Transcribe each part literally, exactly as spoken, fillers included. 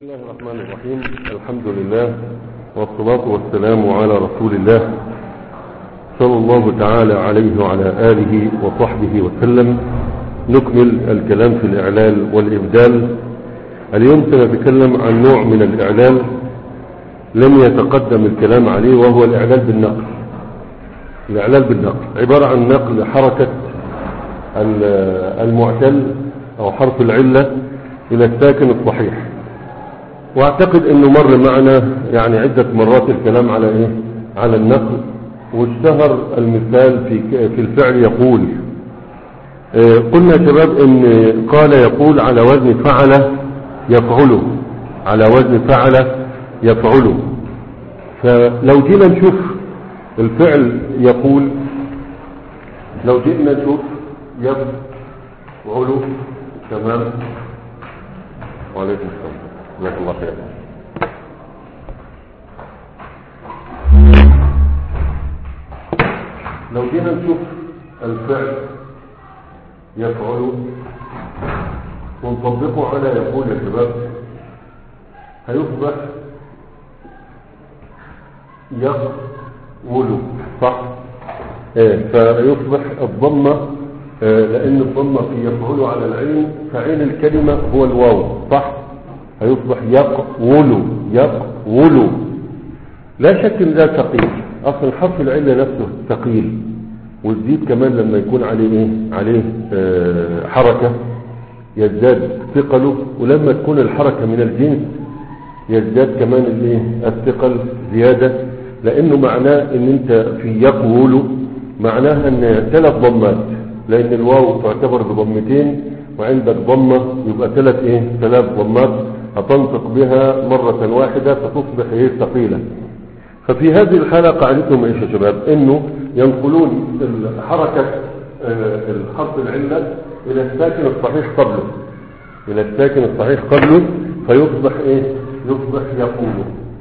بسم الله الرحمن الرحيم. الحمد لله والصلاة والسلام على رسول الله صلى الله تعالى عليه وعلى آله وصحبه وسلم. نكمل الكلام في الإعلال والإبدال. اليوم سنتكلم عن نوع من الإعلال لم يتقدم الكلام عليه، وهو الإعلال بالنقل. الإعلال بالنقل عبارة عن نقل حركة المعتل أو حرف العلة إلى الساكن الصحيح. واعتقد انه مر معنا يعني عدة مرات الكلام على ايه على النقل، واشتهر المثال في في الفعل يقول. اه قلنا يا شباب ان قال يقول على وزن فعل يفعله، على وزن فعل يفعله. فلو جينا نشوف الفعل يقول، لو جينا نشوف يفعله. تمام. وعليكم السلام. جزاك الله خير. لو جينا نشوف الفعل يفعل ونطبقه على يقول يا شباب، هيصبح يقول، صح؟ ايه، فيصبح الضمه، اه لان الضمه في يفعل على العين، فعين الكلمه هو الواو، صح؟ هيصبح يقول يقول. لا شك ان ده ثقيل، اصلا حرف العله نفسه ثقيل، والزيد كمان لما يكون عليه ايه عليه آه حركه يزداد ثقله، ولما تكون الحركه من الجنس يزداد كمان الايه الثقل زياده، لانه معناه ان انت في يقول معناها ان ثلاث ضمات، لان الواو تعتبر بضمتين وعندك ضمه يبقى ثلاث ايه ثلاث ضمات هتنطق بها مرة واحدة فتصبح ايه ثقيلة. ففي هذه الحالة قاعدتهم ايش يا شباب؟ انه ينقلون حركة الحرف العلة الى الساكن الصحيح قبله، الى الساكن الصحيح قبله، فيصبح ايه يصبح يقول،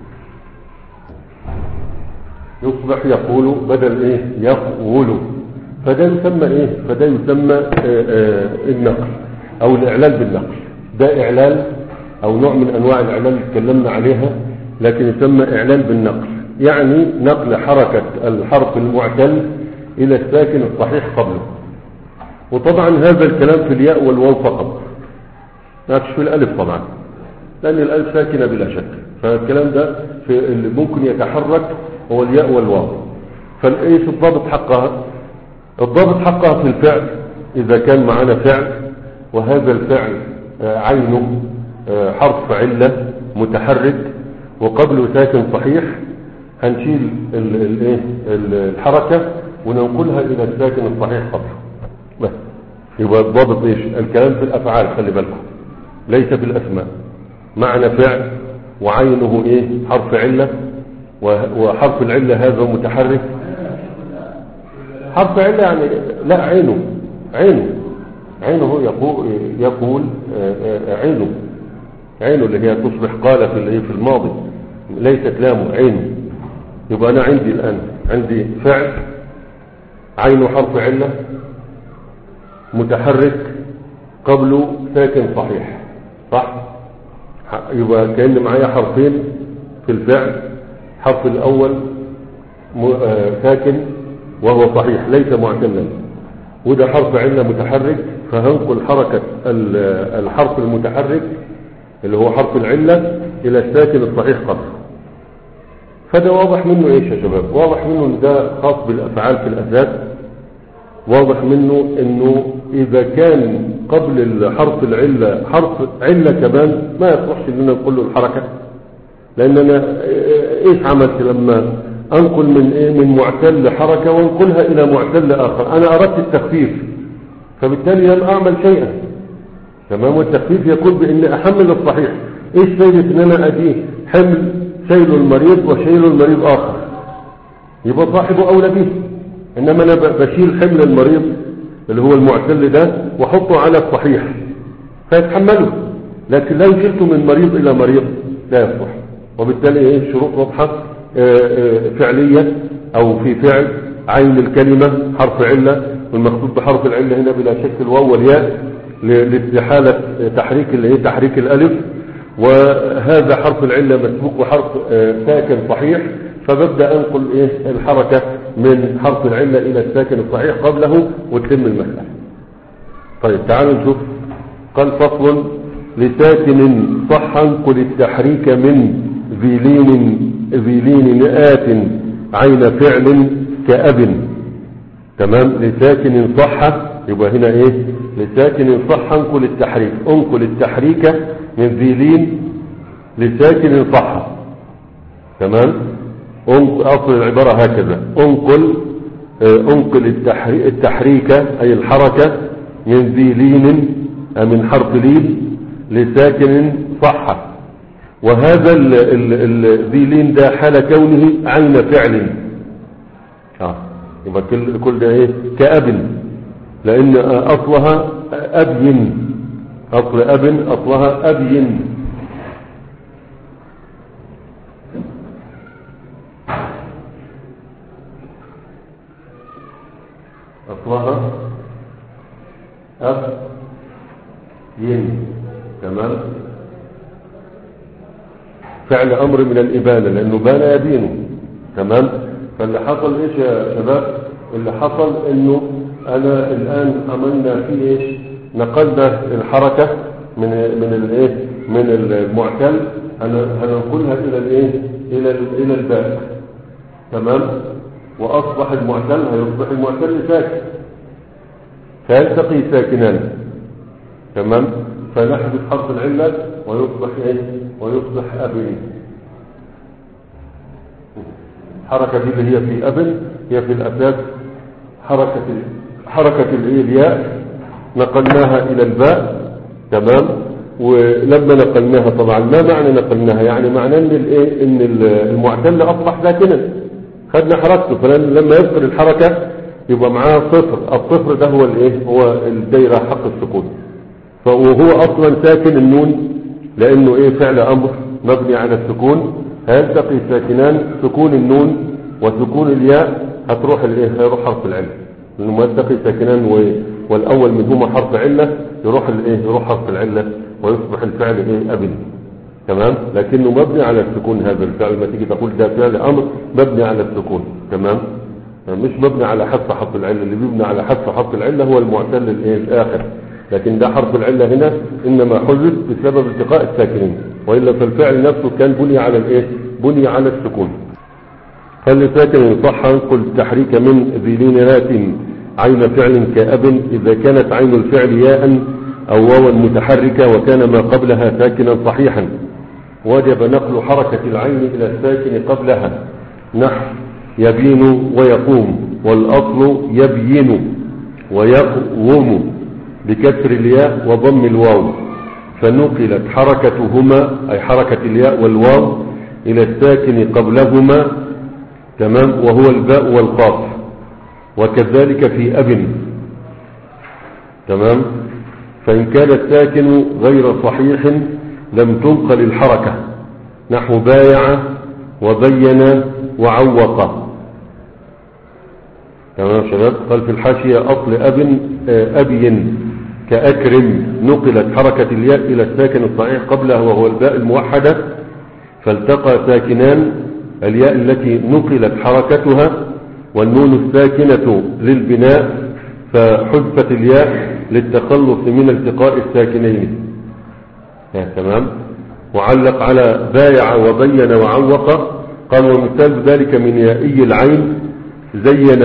يصبح يقول بدل ايه يقول. فده يسمى ايه فده يسمى آآ آآ النقل او الاعلال بالنقل. ده اعلال او نوع من انواع الاعلال اللي اتكلمنا عليها، لكن يسمى اعلال بالنقل، يعني نقل حركة الحرف المعتل الى الساكن الصحيح قبله. وطبعا هذا الكلام في الياء والواو فقط، ما فيش في الالف طبعا، لان الالف ساكنة بلا شك، فالكلام ده في اللي ممكن يتحرك هو الياء والواو. فالايش الضابط حقها؟ الضابط حقها في الفعل، اذا كان معنا فعل وهذا الفعل عينه حرف علة متحرك وقبله ساكن صحيح، هنشيل الايه الحركة وننقلها الى الساكن الصحيح قبله بس. يبقى الضابط ايش؟ الكلام في الافعال، خلي بالكم، ليس في الاسماء. معنى فعل وعينه ايه حرف علة، وحرف العلة هذا متحرك. حرف علة يعني لا عينه عينه عينه يقول يقول عينه عينه اللي هي تصبح قال في في الماضي، ليست لامه، عينه. يبقى انا عندي الان عندي فعل عينه حرف عله متحرك قبله ساكن صحيح، صح؟ يبقى كأن معايا حرفين في الفعل، حرف الاول ساكن وهو صحيح ليس معتلا، وده حرف عله متحرك، فهنقل حركة الحرف المتحرك اللي هو حرف العلة الى الساكن الصحيح قبله. فده واضح منه ايش يا شباب؟ واضح منه ان ده خاص بالافعال في الاساس. واضح منه انه اذا كان قبل الحرف العلة حرف علة كمان ما يصلحش اننا نقول له الحركة، لان انا ايش عملت لما انقل من ايه من معتل لحركة وانقلها الى معتل اخر؟ انا اردت التخفيف، فبالتالي لم اعمل شيئا. تمام. والتخفيف يكون بان احمل الصحيح. ايش فايدة ان انا اديه حمل شيل المريض وشيل المريض اخر؟ يبقى صاحبه اولى به. انما انا بشيل حمل المريض اللي هو المعتل ده واحطه على الصحيح فيتحمله، لكن لو شلته من مريض الى مريض لا يصلح. وبالتالي ايه شروط واضحة فعلية او في فعل عين الكلمة حرف علة، والمقصود بحرف العلة هنا بلا شك الواو والياء لاستحالة تحريك اللي هي تحريك الالف، وهذا حرف العلة مسبوق بحرف ساكن صحيح، فببدأ أنقل إيه الحركة من حرف العلة إلى الساكن الصحيح قبله وتتم المسألة. طيب تعالوا نشوف. قال فصل: لساكن صح انقل التحريك من ذي لين ذي لين آت عين فعل كأب. تمام. لساكن صح، يبقى هنا ايه؟ لساكن صح انقل التحريك، انقل التحريك من ذي لين لساكن صح. تمام. اصل العبارة هكذا: انقل انقل التحريك, التحريك اي الحركة من ذي لين من حرف لين لساكن صح. وهذا ذي لين ده حال كونه عين فعل. اه يبقى كل كل ده ايه؟ كأب، لان اصلها ابين، اصل اب اصلها ابين. اصلها اب ين. تمام. فعل امر من الابانه، لانه بان يبينه. تمام. فاللي حصل ايش يا شباب؟ اللي حصل انه انا الان عملنا فيه ايش؟ نقلنا الحركه من من الايه؟ من المعتل هننقلها الى الايه؟ الى الى الباء. تمام. واصبح المعتل هيصبح المعتل ساكن، فيلتقي ساكنان. تمام. فنحذف حرف العله ويصبح ايه؟ ويصبح ابن. الحركه دي اللي هي في ابن هي في الاساس حركه حركه الياء، نقلناها الى الباء. تمام. ولما نقلناها طبعا ما معنى نقلناها؟ يعني معناه ان الايه؟ ان المعتل اصبح ساكنا، خدنا حركته، فلما يذكر الحركه يبقى معاه صفر. الصفر ده هو الايه؟ هو الدايره حق السكون. فهو اصلا ساكن النون، لانه ايه؟ فعل امر مبني على السكون. هيلتقي ساكنان، سكون النون وسكون الياء، هتروح الايه؟ هيروح حرف العله، لانه يلتقي ساكنان والاول منهما حرف عله، يروح الايه؟ يروح حرف العله ويصبح الفعل ايه؟ ابن. تمام. لكنه مبني على السكون. هذا الفعل ما تيجي تقول ده فعل امر مبني على السكون. تمام. مش مبني على حذف حرف العله. اللي بيبني على حذف حرف العله هو المعتل الايه؟ الاخر. لكن ده حرف العله هنا انما حذف بسبب التقاء الساكنين، والا فالفعل نفسه كان بني على الايه؟ بني على السكون. فلساكن صح انقل التحريك من ذي لينات عين فعل كأب اذا كانت عين الفعل ياء او واوا متحركه وكان ما قبلها ساكنا صحيحا، وجب نقل حركه العين الى الساكن قبلها، نحو يبين ويقوم، والاصل يبين ويقوم بكسر الياء وضم الواو، فنقلت حركتهما أي حركة الياء والواو إلى الساكن قبلهما. تمام. وهو الباء والقاف. وكذلك في أب. تمام. فإن كان الساكن غير صحيح لم تنقل الحركة، نحو بايع وبين وعوق. تمام يا شباب. قال في الحاشية أصل أب أبين كأكرم، نقلت حركة الياء إلى الساكن الصحيح قبلها وهو الباء الموحدة، فالتقى ساكنان، الياء التي نقلت حركتها والنون الساكنة للبناء، فحذفت الياء للتخلص من التقاء الساكنين. تمام. وعلق على بايع وبين وعوق. قال ومثال ذلك من يائي العين زين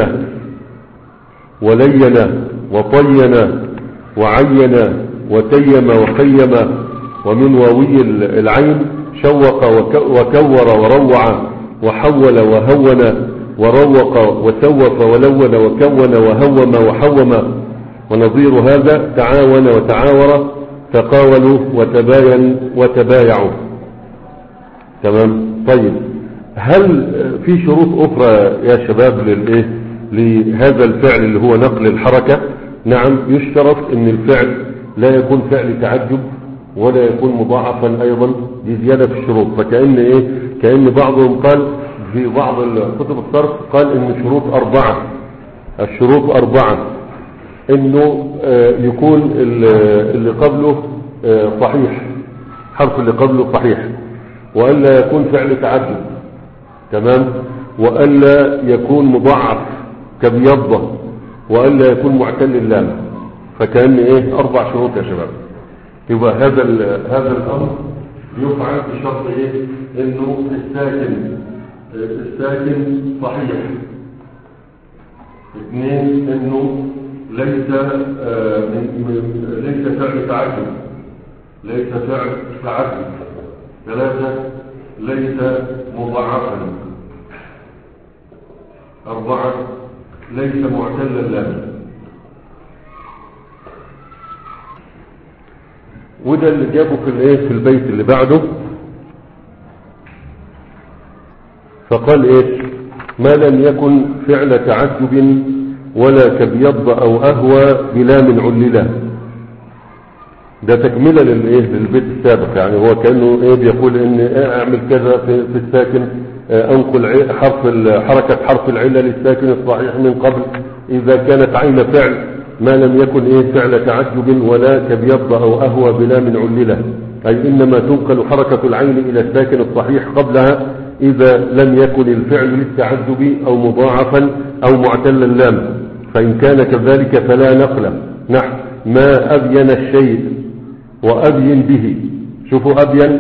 ولين وطين وعين وتيم وقيم، ومن واوي العين شوق وكور وروع وحول وهون وروق وسوف ولون وكون وهوم وحوم، ونظير هذا تعاون وتعاور تقاولوا وتباين وتبايعوا. تمام. طيب هل في شروط اخرى يا شباب للايه لهذا الفعل اللي هو نقل الحركة؟ نعم، يشترط ان الفعل لا يكون فعل تعجب ولا يكون مضاعفا ايضا، دي زيادة في الشروط. فكأن ايه كأن بعضهم قال في بعض كتب الصرف قال ان الشروط اربعة، الشروط اربعة، انه يكون اللي قبله صحيح حرف اللي قبله صحيح، وألا يكون فعل تعجب، تمام، وألا يكون مضاعف كبيضة، وألا يكون معتل اللام. فكأن ايه اربع شروط يا شباب. يبقى هذا هذا الامر يفعل بشرط ايه؟ انه الساكن الساكن صحيح. اثنين، انه ليس آه ليس فعل تعجب، ليس فعل تعجب. ثلاثة، ليس مضاعفا. أربعة، ليس معتل اللام. وده اللي جابه في الايه في البيت اللي بعده، فقال ايه؟ ما لم يكن فعل تعجب ولا كبيض او اهوى بلام علله. ده تكمله للايه للبيت السابق. يعني هو كانه ايه بيقول ان إيه اعمل كذا في, في الساكن، اه انقل حرف حركه حرف العله للساكن الصحيح من قبل اذا كانت عين فعل ما لم يكن ايه فعل تعجب ولا كبيض او اهوى بلام علله، اي انما تنقل حركه العين الى الساكن الصحيح قبلها اذا لم يكن الفعل للتعجب او مضاعفا او معتل اللام، فان كان كذلك فلا نقل. نحو ما ابين الشيء وابين به. شوفوا ابين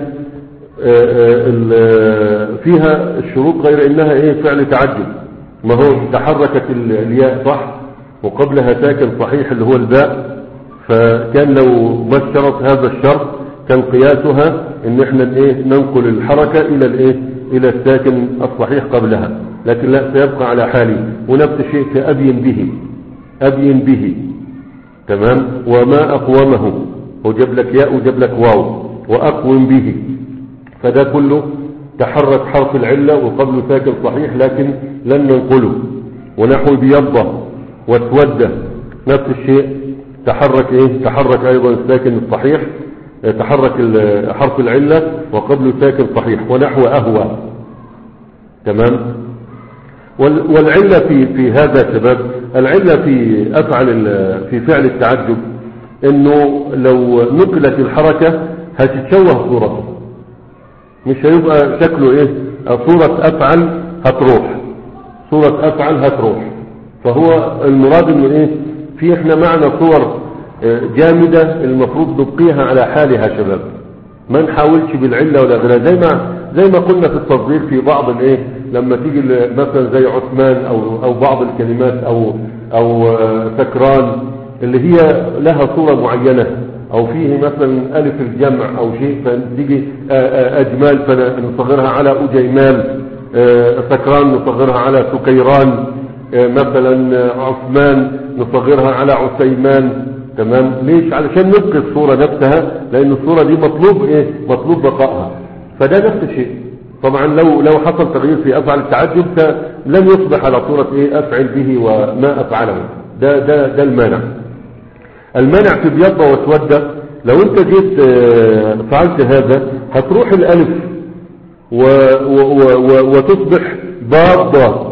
فيها الشروط غير انها ايه فعل تعجب، ما هو تحركت الياء صح وقبلها ساكن صحيح اللي هو الباء، فكان لو ما اشترط هذا الشرط كان قياسها ان احنا ايه ننقل الحركة الى الايه الى الساكن الصحيح قبلها، لكن لا سيبقى على حاله. ونفس الشيء في ابين به، ابين به تمام. وما اقومه، وجاب لك ياء وجاب لك واو، واقوم به، فده كله تحرك حرف العلة وقبله ساكن صحيح لكن لن ننقله. ونحو بيضة واسودة نفس الشيء، تحرك ايه تحرك ايضا الساكن الصحيح، تحرك حرف العلة وقبله ساكن صحيح. ونحو اهوى تمام. والعلة في في هذا شباب، العلة في افعل في فعل التعجب انه لو نقلت الحركة هتتشوه صورته، مش هيبقى شكله ايه صورة افعل هتروح، صورة افعل هتروح. فهو المراد انه ايه في احنا معنى صور جامدة المفروض نبقيها على حالها شباب، ما نحاولش بالعلة ولا غيرها. زي ما زي ما قلنا في التصدير في بعض الايه لما تيجي مثلا زي عثمان او او بعض الكلمات او او سكران اللي هي لها صورة معينة، او فيه مثلا الف الجمع او شيء فتيجي اجمال فنصغرها على اجيمال، سكران نصغرها على سكيران، مثلا عثمان نصغرها على عثيمان. تمام. ليش؟ علشان نبقي الصورة نفسها، لان الصورة دي مطلوب ايه مطلوب بقائها. فده نفس الشيء. طبعا لو لو حصل تغيير في افعل التعجب لن يصبح على صورة ايه افعل به وما افعله. ده ده ده المانع. المانع في بيضة واسودة، لو انت جيت فعلت هذا هتروح الالف و و و وتصبح ضادة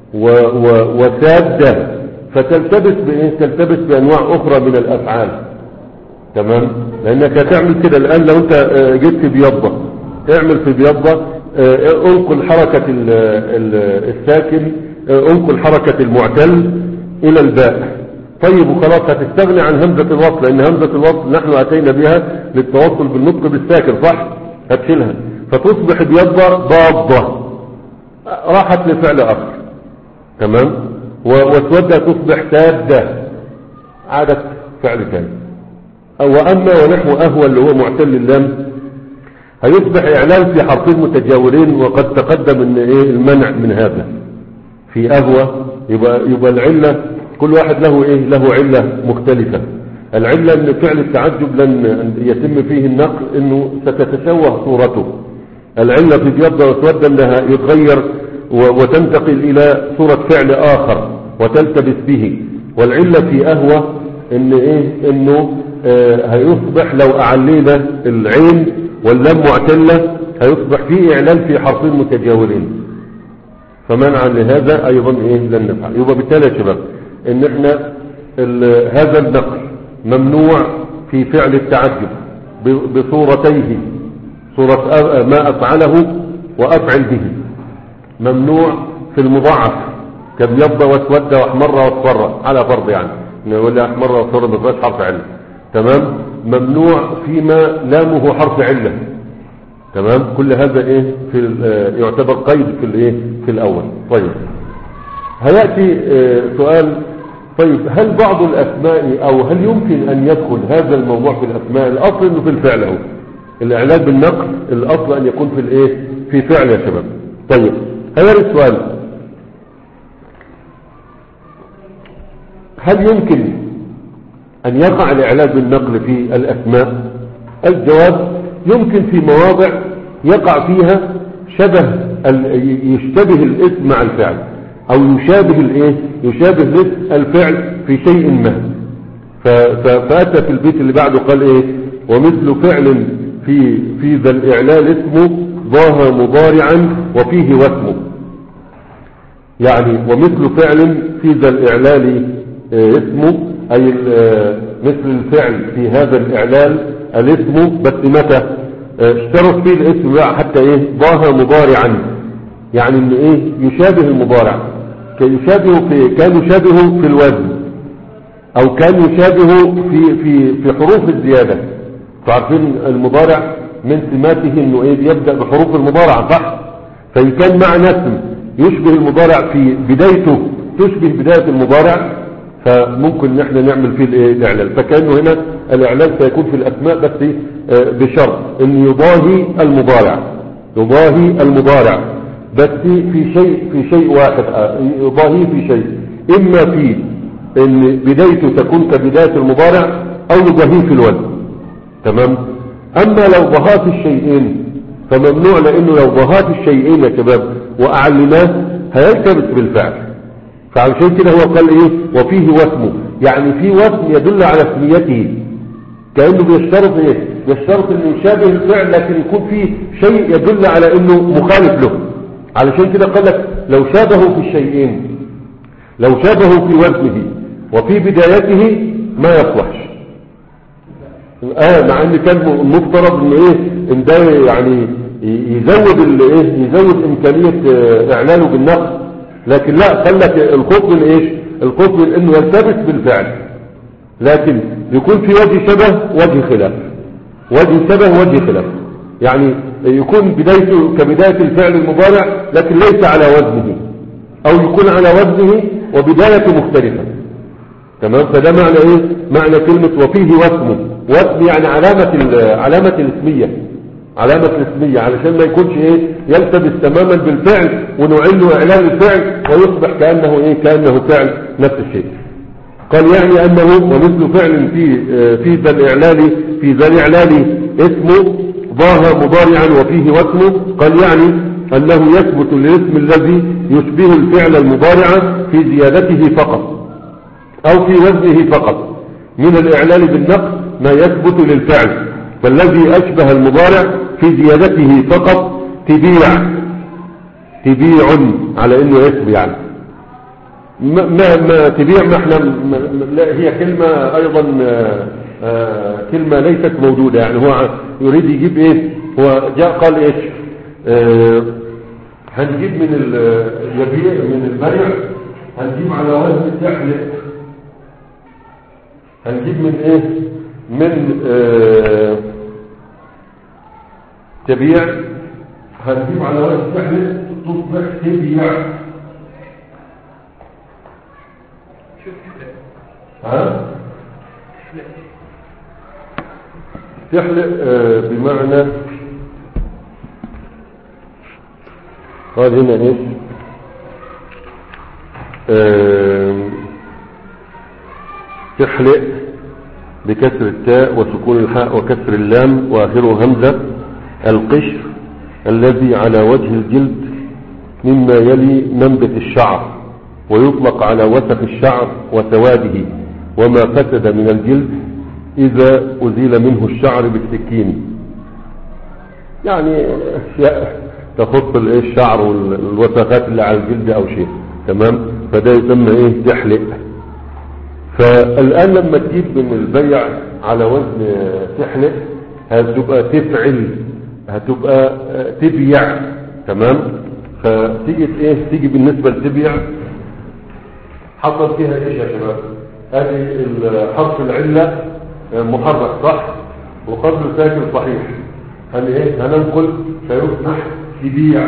وسادة، فتلتبس بايه تلتبس بانواع اخرى من الافعال. تمام. لانك هتعمل كده الان لو انت جيت في بيضة اعمل في بيضة انقل حركة الساكن انقل حركة المعتل الى الباء. طيب وخلاص هتستغني عن همزة الوصل، لان همزة الوصل نحن اتينا بها للتوصل بالنطق بالساكن صح، هتشيلها فتصبح بيضة ضادة راحت لفعل اخر. تمام. واسودة تصبح سادة عادت فعل ثاني. واما ونحو اهوى اللي هو معتل اللام هيصبح اعلان في حرفين متجاورين، وقد تقدم ان ايه المنع من هذا. في اهوى يبقى يبقى العله كل واحد له ايه له علة مختلفة. العلة ان فعل التعجب لن يتم فيه النقل انه ستتشوه صورته. العلة في بيضة واسودة انها يتغير وتنتقل الى صورة فعل اخر وتلتبس به. والعلة في اهوى ان ايه انه آه هيصبح لو اعلينا العين واللام معتلة هيصبح فيه اعلان في حرفين متجاورين، فمنعا لهذا ايضا ايه لن نفعل. يبقى بالتالي يا شباب ان احنا هذا النقل ممنوع في فعل التعجب بصورتيه، صورة ما أفعله وأفعل به. ممنوع في المضاعف كبيض واسود واحمر واصفر على فرض، يعني نقول لي احمر واصفر ما فيهاش حرف علة. تمام. ممنوع فيما لامه حرف علة. تمام. كل هذا ايه في يعتبر قيد في الايه في الاول. طيب هياتي سؤال، طيب هل بعض الاسماء او هل يمكن ان يدخل هذا الموضوع في الاسماء؟ الاصل انه في الفعل، اهو الاعلان بالنقل الاصل ان يكون في الايه في فعل يا شباب. طيب هذا السؤال، هل يمكن ان يقع الاعلان بالنقل في الاسماء؟ الجواب يمكن في مواضع يقع فيها شبه يشتبه الاسم مع الفعل، او يشابه الايه يشابه الاسم الفعل في شيء ما. فاتى في البيت اللي بعده قال ايه؟ ومثل فعل في في ذا الاعلال اسمه ظاهر مضارعا وفيه واسمه. يعني ومثل فعل في ذا الاعلال اسمه اي مثل الفعل في هذا الاعلال الاسم، بس متى اشترط فيه الاسم بقى حتى ايه ظاهر مضارعا، يعني ان ايه يشابه المضارع، يشابه في كان يشابهه في الوزن، او كان يشابهه في في في حروف الزياده. تعرفين المضارع من سماته انه ايه يبدا بحروف المضارع، صح؟ فان كان مع اسم يشبه المضارع في بدايته تشبه بدايه المضارع، فممكن ان احنا نعمل فيه الايه الاعلال. فكانه هنا الاعلال سيكون في الاسماء بس بشرط ان يضاهي المضارع، يضاهي المضارع بس في شيء في شيء واحد، يضاهيه في شيء، اما في ان بدايته تكون كبدايه المضارع او يضاهيه في الوزن. تمام. اما لو ضهات الشيئين فممنوع، لانه لو ضهات الشيئين يا شباب واعلناه هيلتبس بالفعل. فعشان كده هو قال ايه وفيه واسمه، يعني في واسم يدل على اسميته، كأنه بيشترط ايه يشترط انه يشابه الفعل لكن يكون فيه شيء يدل على انه مخالف له. علشان كده قال لك لو شابهه في الشيئين، لو شابهه في وزنه وفي بدايته ما يصلحش. اه مع ان كان مفترض ان ايه ان ده يعني يزود الايه يزود امكانيه اعلانه بالنقل، لكن لا، قال لك الخوف من ايش الخوف من انه يلتبس بالفعل، لكن يكون في وجه شبه وجه خلاف، وجه شبه وجه خلاف، يعني يكون بدايته كبداية الفعل المضارع لكن ليس على وزنه، او يكون على وزنه وبدايته مختلفة. تمام. فده معنى ايه معنى كلمة وفيه واسمه. واسم يعني علامة علامة الاسمية، علامة الاسمية، علشان ما يكونش ايه يلتبس تماما بالفعل ونعين له اعلان الفعل ويصبح كأنه ايه كأنه فعل نفس الشيء. قال يعني انه ومثل فعل في في ذا الاعلال في ذا الاعلال اسمه ظاهر مضارعا وفيه واسمه. قال يعني انه يثبت الاسم الذي يشبه الفعل المضارع في زيادته فقط او في وزنه فقط من الاعلال بالنقص ما يثبت للفعل، فالذي اشبه المضارع في زيادته فقط تبيع تبيع على انه اسم، يعني ما ما تبيع ما احنا لا هي كلمة ايضا آآ آآ كلمة ليست موجودة، يعني هو يريد يجيب ايه هو جاء قال ايش هنجيب من اليبيع من البيع هنجيب على وزن تحلق، هنجيب من ايه من تبيع هنجيب على وزن تحلق تصبح تبيع. ها تحلق آه بمعنى قال هنا ايش آه تحلق بكسر التاء وسكون الحاء وكسر اللام واخره همزة. القشر الذي على وجه الجلد مما يلي منبت الشعر، ويطلق على وسخ الشعر وسواده وما فسد من الجلد إذا أزيل منه الشعر بالسكين، يعني أشياء تخص الشعر والوسخات اللي على الجلد أو شيء. تمام. فده يسمى إيه تحلق. فالآن لما تجيب من البيع على وزن تحلق هتبقى تفعل هتبقى تبيع. تمام. فتيجي ايه تيجي بالنسبة لتبيع حصل فيها ايش يا شباب؟ هذه حرف العلة محرك صح وقبل ساكن صحيح. هل ايه هننقل فيصبح تبيع.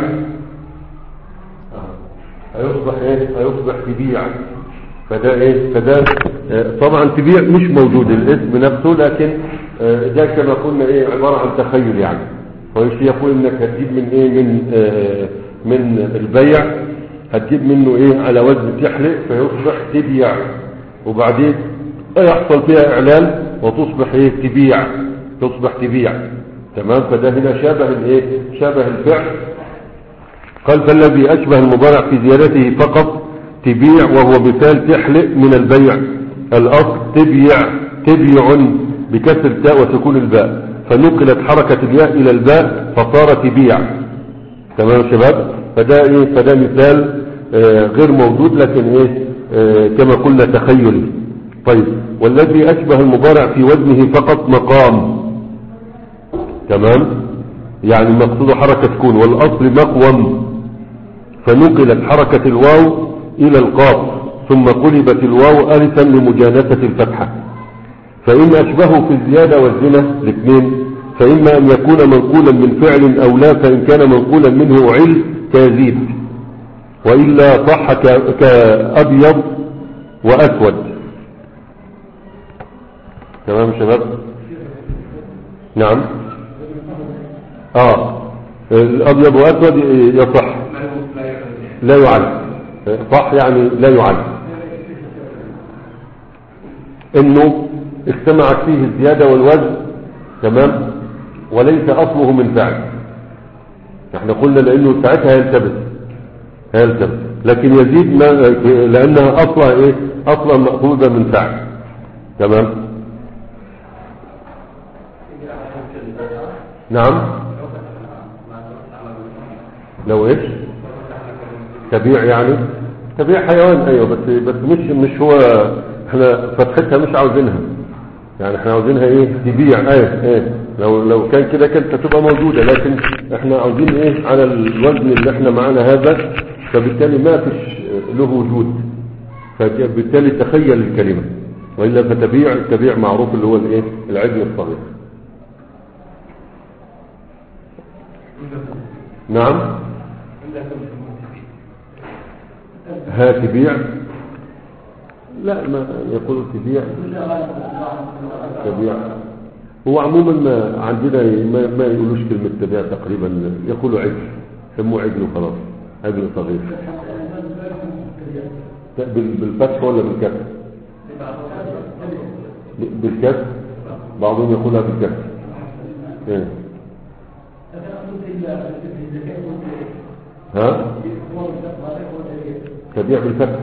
هيصبح ايه هيصبح تبيع. فده ايه فده اه طبعا تبيع مش موجود الاسم نفسه، لكن اه ده كما قلنا ايه عبارة عن تخيل يعني. فايش يقول انك هتجيب من ايه من اه من البيع هتجيب منه ايه على وزن تحلق فيصبح تبيع، وبعدين يحصل فيها اعلان وتصبح ايه تبيع تصبح تبيع. تمام. فده هنا شابه الايه شابه الفعل. قال فالذي اشبه المضارع في زيادته فقط تبيع، وهو مثال تحلق من البيع. الاصل تبيع تبيع بكسر التاء وسكون الباء، فنقلت حركة الياء الى الباء فصار تبيع. تمام يا شباب. فده ايه فده مثال آه غير موجود، لكن ايه آه كما قلنا تخيلي. طيب والذي اشبه المضارع في وزنه فقط مقام. تمام. يعني المقصود حركة تكون، والاصل مقوم، فنقلت حركة الواو الى القاف ثم قلبت الواو الفا لمجانسة الفتحة. فإن أشبهه في الزيادة والزنا الاثنين، فإما أن يكون منقولا من فعل أو لا، فإن كان منقولا منه عل كيزيد، وإلا صح كأبيض وأسود. تمام شباب. نعم. آه الأبيض وأسود يصح لا يعل. صح يعني لا يعل إنه اجتمعت فيه الزيادة والوزن. تمام. وليس أصله من فعل. احنا قلنا لأنه ساعتها يلتبس هيلتبس لكن يزيد ما لأنها أصلا إيه أصلا مأخوذة من فعل. تمام. نعم. لو إيش تبيع يعني تبيع حيوان. أيوة بس بس مش مش هو احنا فتحتها مش عاوزينها يعني. احنا عاوزينها ايه تبيع. ايه ايه لو لو كان كده كانت هتبقى موجودة، لكن احنا عاوزين ايه على الوزن اللي احنا معانا هذا، فبالتالي ما فيش له وجود، فبالتالي تخيل الكلمة. وإلا فتبيع التبيع معروف اللي هو الايه العجل الصغير. نعم. ها تبيع لا ما يقول تبيع تبيع. هو عموما ما عندنا ما, ما يقولوش كلمة تبيع تقريبا، يقولوا عجل سموه عجل وخلاص عجل صغير. بالفتح ولا بالكسر؟ بالكسر. بعضهم يقولها بالكسر. ايه ها تبيع بالفتح.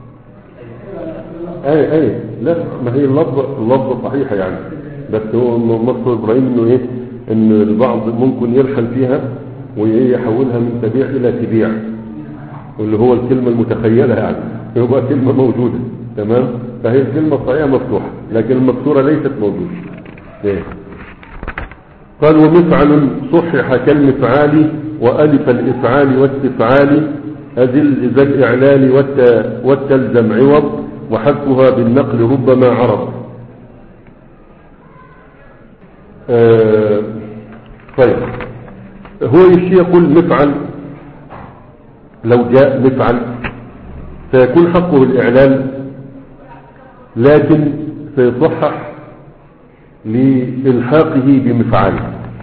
اي اي لا ما هي اللفظة اللفظة صحيحة يعني، بس هو مصر ابراهيم انه ايه ان البعض ممكن يرحل فيها ويحولها من تبيع الى تبيع، واللي هو الكلمة المتخيلة يعني يبقى كلمة موجودة. تمام. فهي الكلمة الصحيحة مفتوحة لكن المكسورة ليست موجودة. ايه قال ومفعل صحح كالمفعال وألف الإفعال واستفعال أذل ذا الإعلال والتلزم عوض وحذفها بالنقل ربما عرض. آه طيب هو يشي يقول مفعل لو جاء مفعل سيكون حقه الإعلال، لكن سيصحح لإلحاقه بمفعال.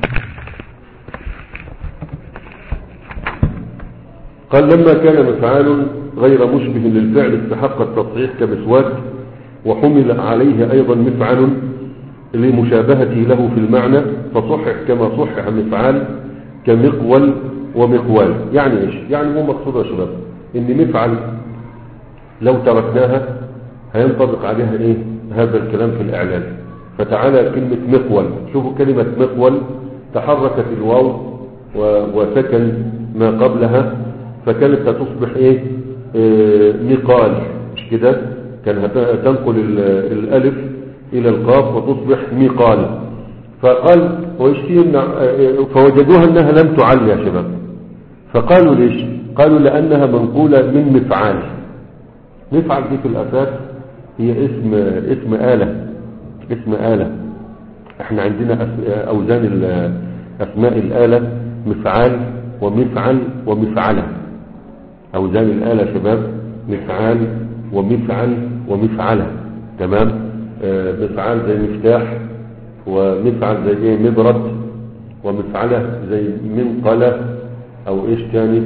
قال لما كان مفعال غير مشبه للفعل استحق التصحيح كمسواك، وحمل عليه أيضا مفعل لمشابهته له في المعنى فصحح كما صحح مفعال كمقول ومقوال. يعني ايش يعني مو مقصود يا شباب ان مفعل لو تركناها هينطبق عليها ايه هذا الكلام في الاعلان. فتعالى كلمة مقول، شوفوا كلمة مقول تحركت الواو وسكن ما قبلها فكانت هتصبح ايه آه مقال، مش كده؟ كان هتنقل الالف الى القاف وتصبح مقال. فقال ويشتي فوجدوها انها لم تعل يا شباب، فقالوا ليش؟ قالوا لانها منقولة من مفعال. مفعل دي في الاساس هي اسم اسم آلة، اسم آلة. احنا عندنا اوزان اسماء الآلة مفعال ومفعل ومفعلة. اوزان الآلة يا شباب مفعال ومفعل ومفعلة. تمام. آه مفعال زي مفتاح، ومفعل زي ايه مبرد، ومفعلة زي منقلة او ايش تاني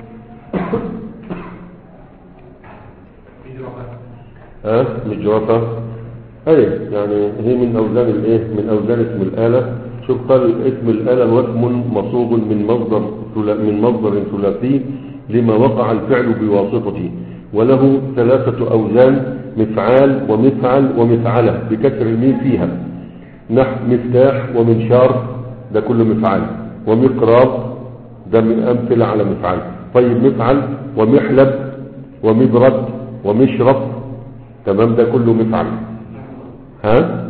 اه مجرفة. اي يعني هي من اوزان الايه من اوزان اسم الآلة. شوف قال اسم الآلة واسم مصوغ من مصدر من مصدر ثلاثي لما وقع الفعل بواسطته، وله ثلاثة اوزان مفعال ومفعل ومفعلة بكسر الميم فيها، نحو مفتاح ومنشار ده كله مفعال، ومقراض ده من امثلة على مفعل. طيب مفعل ومحلب ومبرد ومشرف، تمام، ده كله مفعل. ها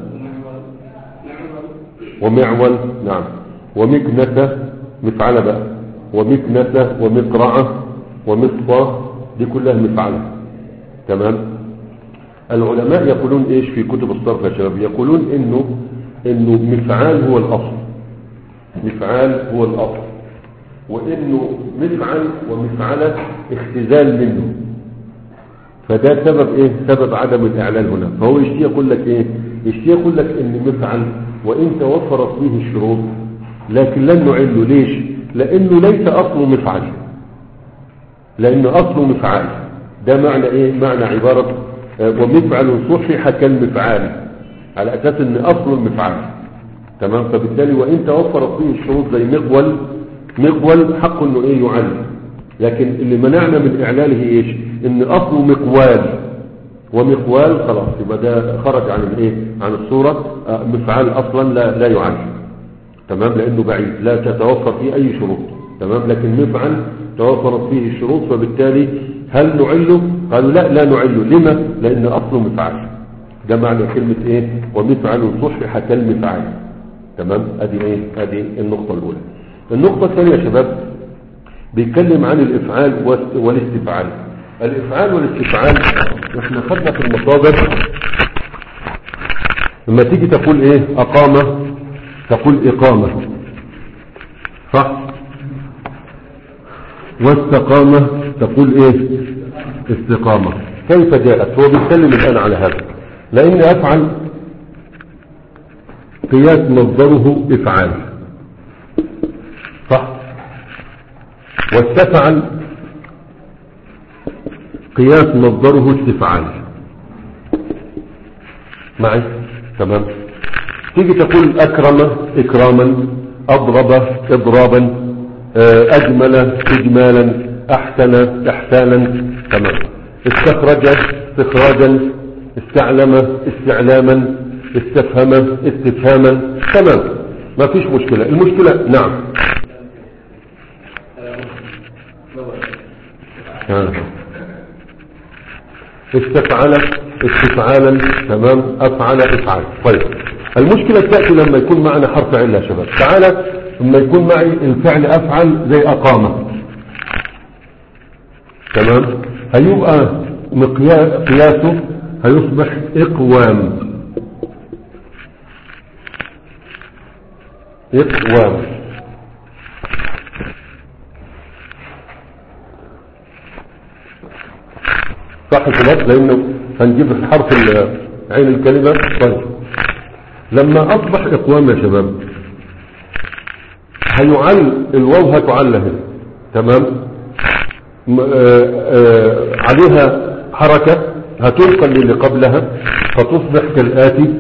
ومعول، نعم، ومكنسة مفعلة بقى، ومكنسة ومقرعة ومصفى دي كلها مفعلة. تمام. العلماء يقولون ايش في كتب الصرف يا شباب؟ يقولون انه انه مفعال هو الاصل، مفعال هو الاصل، وانه مفعل ومفعلة اختزال منه، فده سبب ايه؟ سبب عدم الاعلان هنا. فهو يشتي يقول لك ايه؟ يشتي يقول لك ان مفعل وان توفرت فيه الشروط لكن لن نعله. ليش؟ لانه ليس اصله مفعل، لانه اصله مفعال. ده معنى ايه؟ معنى عبارة ومفعل صحح كالمفعال، على اساس ان اصله المفعال. تمام. فبالتالي وان توفرت فيه الشروط زي مقول، مقول حق انه ايه يعلم، لكن اللي منعنا من اعلاله ايش؟ ان اصله مقوال، ومقوال خلاص يبقى ده خرج عن الايه عن الصورة. مفعال اصلا لا لا يعلم. تمام. لانه بعيد لا تتوفر فيه اي شروط. تمام. لكن مفعل توفرت فيه الشروط، فبالتالي هل نعله؟ قالوا لا لا نعله. لما؟ لان اصله مفعل. ده معنى كلمة ايه؟ ومفعل صحح كالمفعال. تمام. ادي ايه؟ ادي النقطة الاولى. النقطة الثانية يا شباب بيتكلم عن الافعال والاستفعال. الافعال والاستفعال احنا خدنا في المصادر لما تيجي تقول ايه؟ اقامة تقول اقامة، صح؟ واستقامة تقول ايه؟ استقامة. كيف جاءت؟ هو بيتكلم الان على هذا، لان افعل قياس مصدره افعال، صح؟ واستفعل قياس مصدره استفعال. معي؟ تمام. تيجي تقول اكرم اكراما، اضرب اضرابا، اجمل اجمالا، احسن احسانا. تمام. استخرج استخراجا، استعلم استعلاما، استفهم استفهاما. تمام. ما فيش مشكلة. المشكلة نعم آه. استفعل استفعالا. تمام. افعل افعال. طيب المشكلة تأتي لما يكون معنا حرف علة يا شباب. تعالى لما يكون معي الفعل افعل زي اقامة، تمام، هيبقى قياسه هيصبح اقوام. اقوام. صح يا شباب؟ لانه هنجيب حرف عين الكلمة. طيب لما اصبح اقوام يا شباب هيعل الواو، هتعل هنا. تمام. آآ آآ عليها حركة هتنقل للي قبلها فتصبح كالآتي: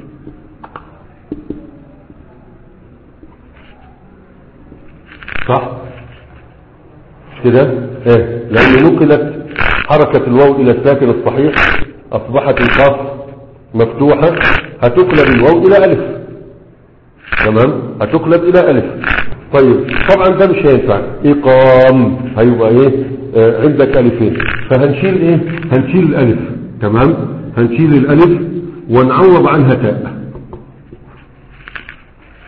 صح كده؟ ايه، لان نقلت حركة الواو الى الساكن الصحيح، اصبحت القاف مفتوحة، هتقلب الواو الى الف. تمام. هتقلب الى الف. طيب طبعا ده مش هينفع. اقام هيبقى ايه؟ آه عندك الفين، فهنشيل ايه؟ هنشيل الالف. تمام. هنشيل الالف ونعوض عنها تاء.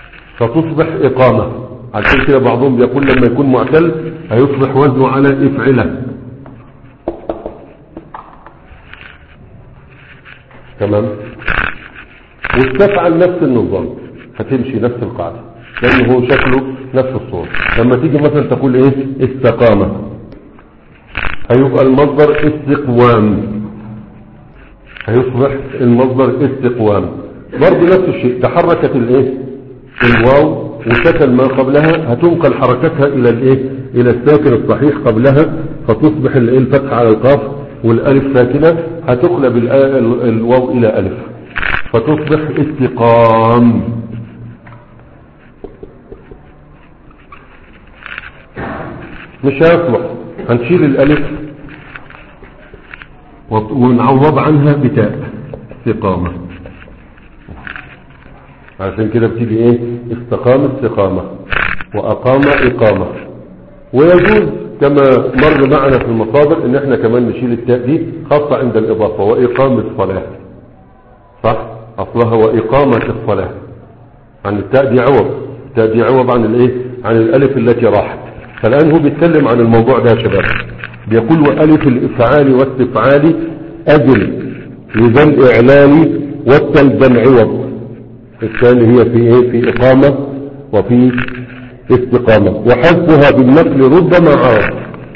فتصبح إقامة. عشان كده بعضهم بيقول لما يكون معتل هيصبح وزنه على افعلة. تمام. واستفعل نفس النظام، هتمشي نفس القاعدة لأنه هو شكله نفس الصورة. لما تيجي مثلا تقول ايه استقامة، هيبقى المصدر استقوام، هيصبح المصدر استقوام. برضه نفس الشيء، تحركت الايه الواو وسكن ما قبلها، هتنقل حركتها الى الايه الى الساكن الصحيح قبلها، فتصبح الايه الفتح على القاف والالف ساكنة، هتقلب الواو الى الف فتصبح استقام. مش هيصلح، هنشيل الالف ونعوض عنها بتاء استقامة. عشان كده بتيجي ايه استقام استقامة واقام اقامة. ويجوز كما مر معنا في المصادر ان احنا كمان نشيل التاء دي خاصة عند الاضافة، واقام الصلاة صح اصلها واقامة الصلاة، عن التاء دي عوض، التاء دي عوض عن الايه عن الالف التي راحت. فالان هو بيتكلم عن الموضوع ده يا شباب، بيقول والف الافعال واستفعال اجل لذا الاعلان والتلزم عوض. الثاني هي في ايه في اقامة وفي استقامة، وحذفها بالنقل ربما عارض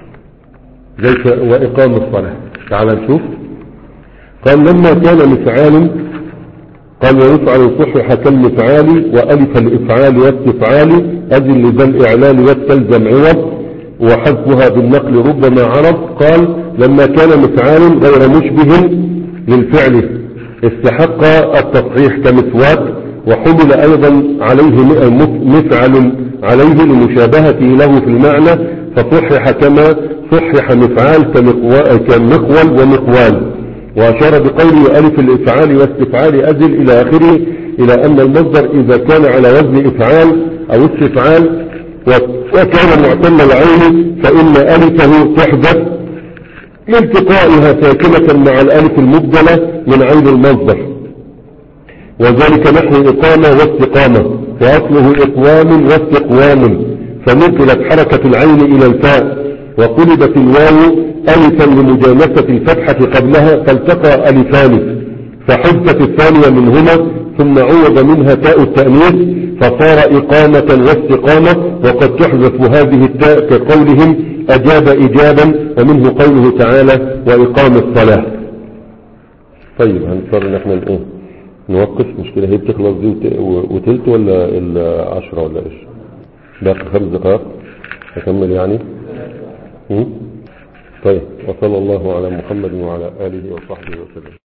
زي واقام الصلاة. تعال نشوف. قال لما كان مفعال، قال ويفعل صحح كالمفعال والف الافعال واستفعال اجل لذا الاعلان والتلزم عوض وحذفها بالنقل ربما عرض. قال لما كان مفعال غير مشبه للفعل استحق التصحيح كمسواك، وحمل ايضا عليه مفعل عليه لمشابهته له في المعنى فصحح كما صحح مفعال كمقول ومقوال. واشار بقوله الف الافعال واستفعال ازل الى اخره، الى ان المصدر اذا كان على وزن افعال او استفعال وكان معتل العين فان الفه تحدث لالتقائها ساكنة مع الالف المبدلة من عين المصدر، وذلك نحو اقامة واستقامة، واصله اقوام واستقوام، فنقلت حركة العين الى الفاء وقلبت الواو الفا لمجانسة الفتحة قبلها فالتقى الفان، فحذفت الثانية منهما ثم عوض منها تاء التأنيث فصار إقامة واستقامة. وقد تحذف هذه التاء كقولهم أجاب إجابا، ومنه قوله تعالى وإقام الصلاة. طيب هنضطر ان احنا ايه نوقف، مشكلة هي بتخلص دي وتلت ولا العشرة ولا ايش؟ باقي خمس دقائق اكمل يعني. طيب وصلى الله على محمد وعلى آله وصحبه وسلم.